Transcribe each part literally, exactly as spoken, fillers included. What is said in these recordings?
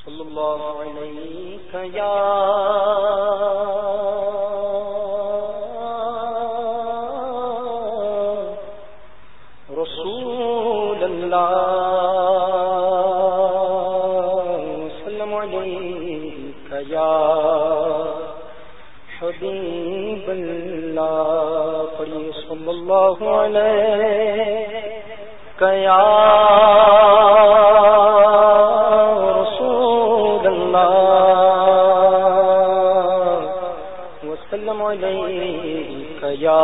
صلی اللہ علیہ یا رسول اللہ وسلم علیہ یا حبیب اللہ پڑھیے صلی اللہ علیہ یا رسول اللہ وسلم علیہ یا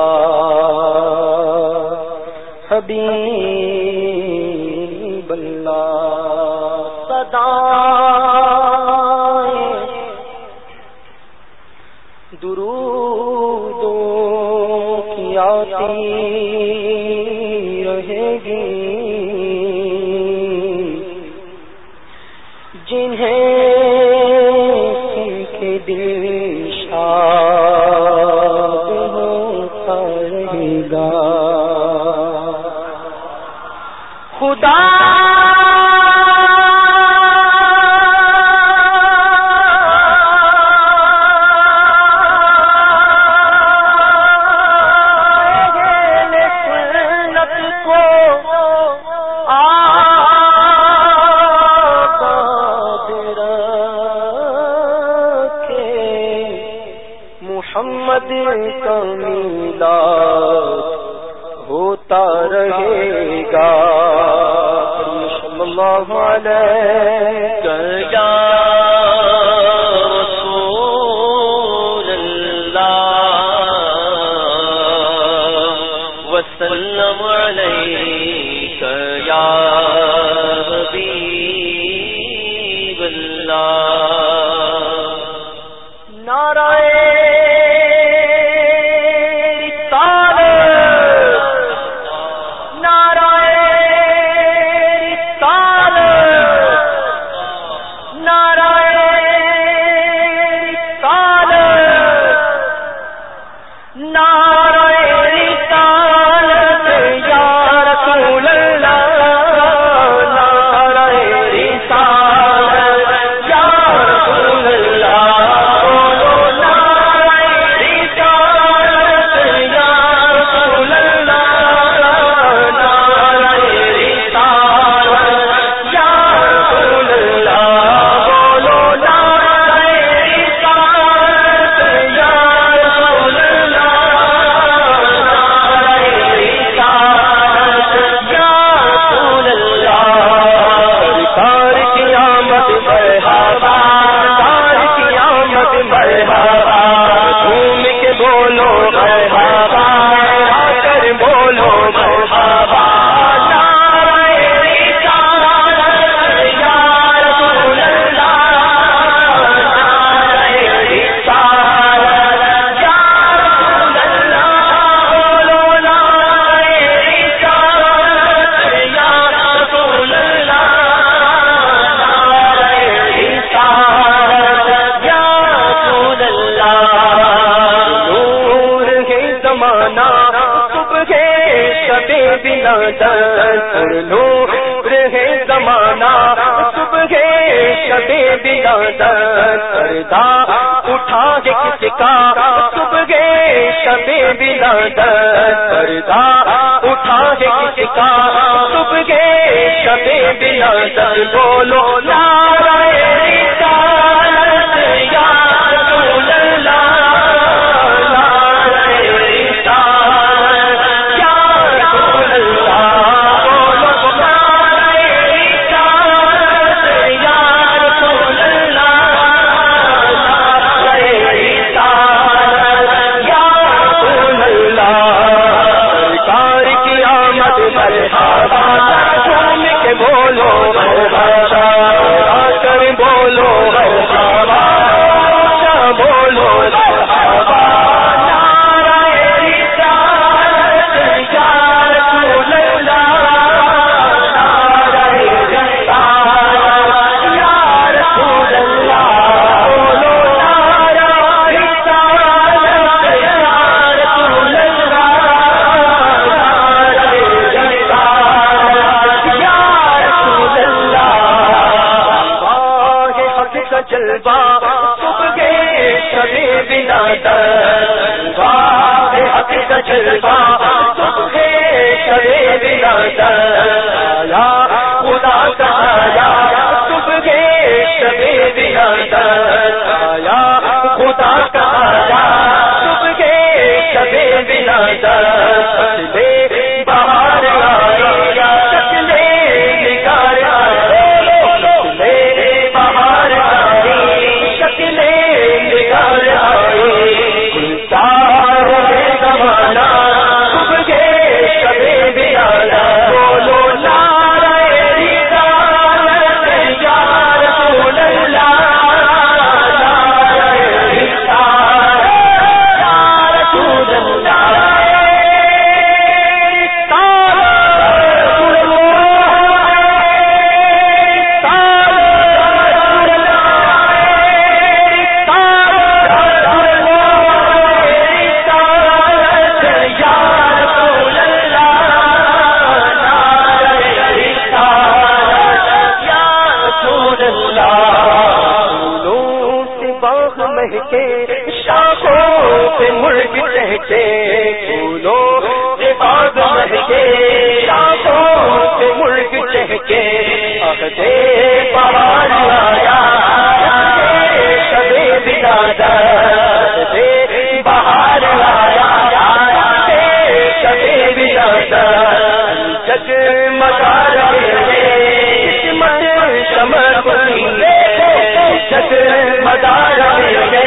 حبیب اللہ صدائیں درودوں کی آتی رہے گی جنہیں سن کے دل شاد ہوتا رہے گا خدا محمد کا میلاد ہوتا رہے گا صلی اللہ علیہ یا رسول اللہ وسلم علیہ یا حبیب اللہ نعرہ نور ہے زمانہ صبح شب بلادت پردہ اٹھا کے کس کا صبح شب بلادت پردہ اٹھا کے کس کا صبح شب بلادت بولو نعرہ رسالت یا رسول اللہ بولو جلوہ صبح شب ولادت باغ حق کا جلوہ صبح شب ولادت آیا خدا کا آیا صبح شب ولادت آیا خدا کا آیا صبح شب ولادت بہار آئی شکلے نگار آئی بہار آئی شکلے نگار آئی گلزار زمانہ صبح شب ولادت بولو نعرہ رسالت یا رسول اللہ شاخوں سے ملک چہکے پھولوں سے باغ مہکے شاخوں سے ملک چہکے عہدِ بہار آیا شب ولادت بہار آیا شب ولادت جگمگا رہے قسمت شمع بنی جگمگا رہے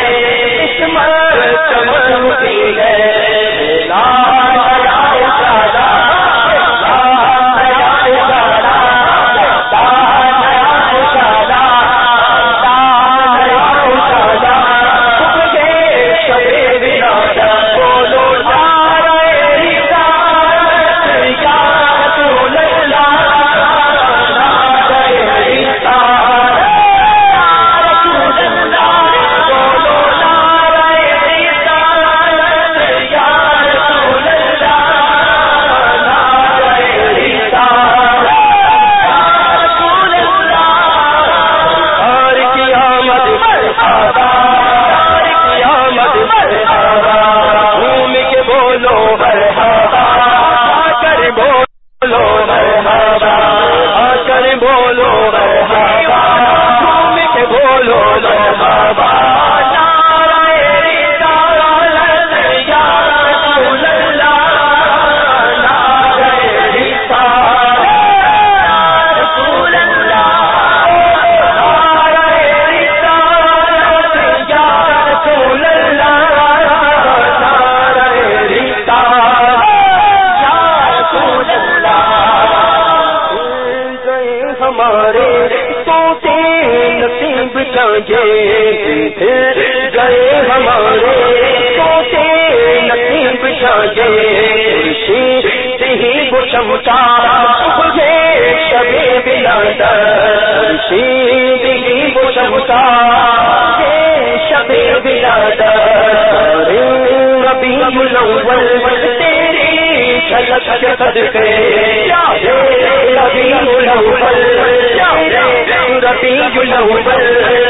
گئے ہمارے سوچے نصیب جاگے خورشید ہی وہ چمکا صبح شب ولادت خورشید ہی وہ چمکا شب ولادت ربیع الاول تیری جھلک کے صدقے ربیع الاول ربیع الاول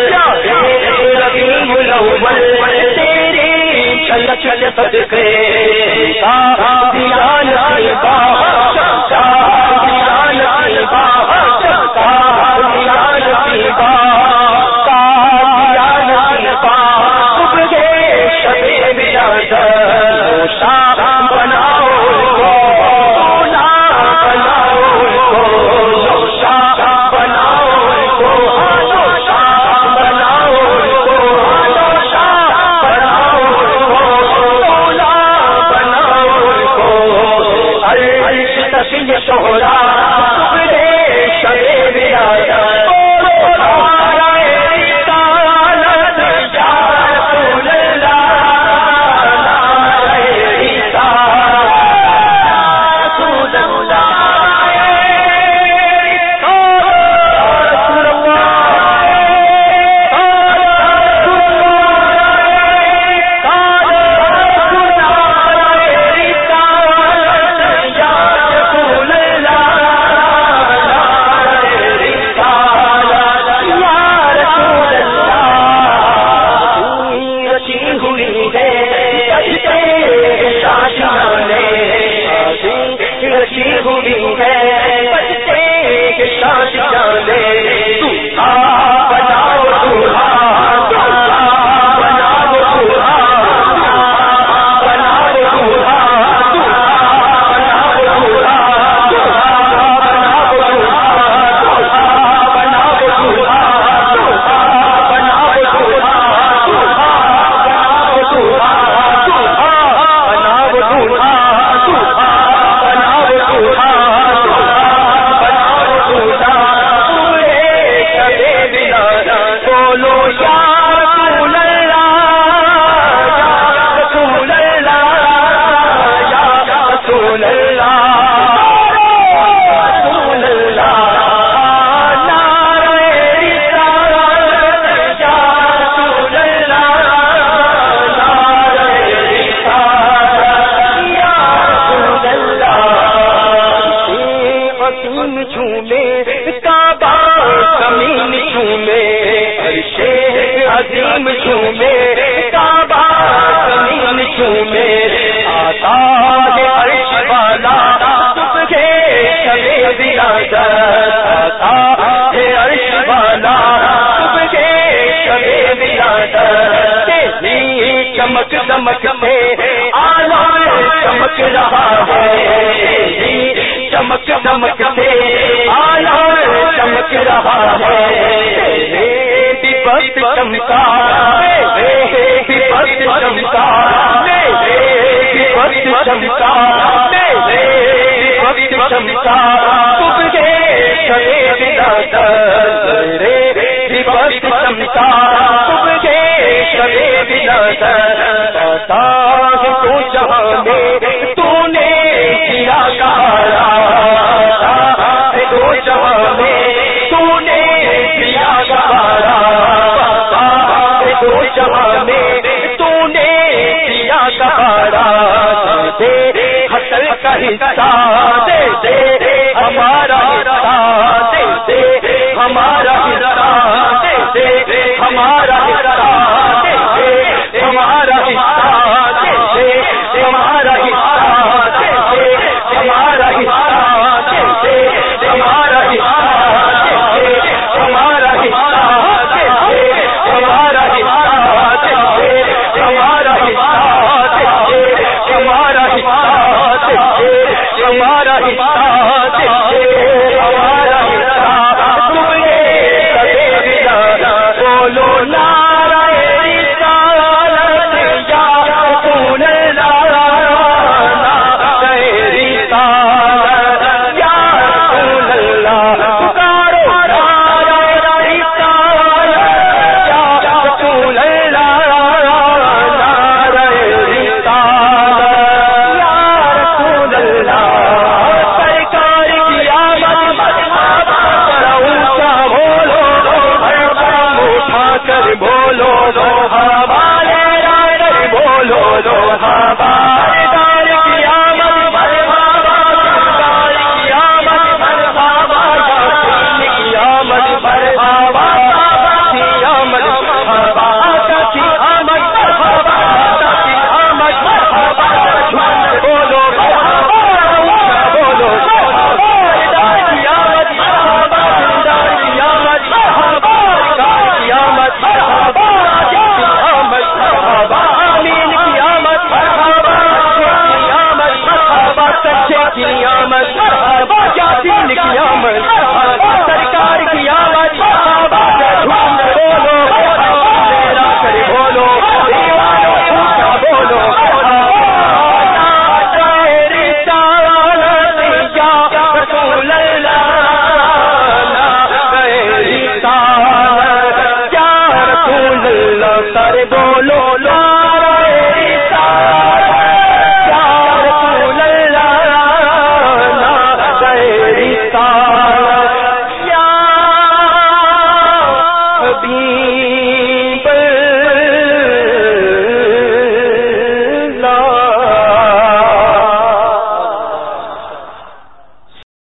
ربیع الاول تیری جھلک کے صدقے دیا نصیبہ چمکا دیا نصیبہ چمکا دیا نصیبہ دیا نصیبہ صبح شب ولادت شام بناؤ کو سونا بناؤ کو شام بناؤ کو شام بناؤ کو شام بناؤ کو سونا بناؤ کو عرش تشیع شہرت جھومے عرش عظیم جھومے کعبہ زمین جھومے آتا ہے عرش والا صبح شب ولادت آتا ہے عرش والا صبح شب ولادت تیری چمک دمک سے عالم چمک رہا ہے چمک دمک سے عالم چمک رہا ہے بس چمکا بس چمکا بس چمکا بس چمکا صبح شب ولادت بس چمکا صبح شب ولادت پتا ہے تو جہاں میں تو نے کیا کہا تو جہاں میں تو نے کیا کہا تو جہاں میں تو نے کیا کہا دے حسن کا حصہ دے دے ہمارا حصہ دے دے ہمارا حصہ دے دے ہمارا حصہ دے دے ہمارا حصہ دے دے ہمارا حصہ دے دے ہمارا حصہ دے دے ہمارا حصہ دے دے ہمارا حصہ دے دے ہمارا حصہ دے دے ہمارا حصہ دے دے ہمارا حصہ دے دے ہمارا حصہ دے دے ہمارا حصہ تم بولو نعرہ رسالت یا رسول اللہ نعرہ رسالت یا رسول اللہ پکارو نعرہ رسالت یا رسول اللہ نعرہ رسالت یا رسول اللہ سرکار کی آمد بڑا اونچا بولو ہر قدم اٹھا کر بولو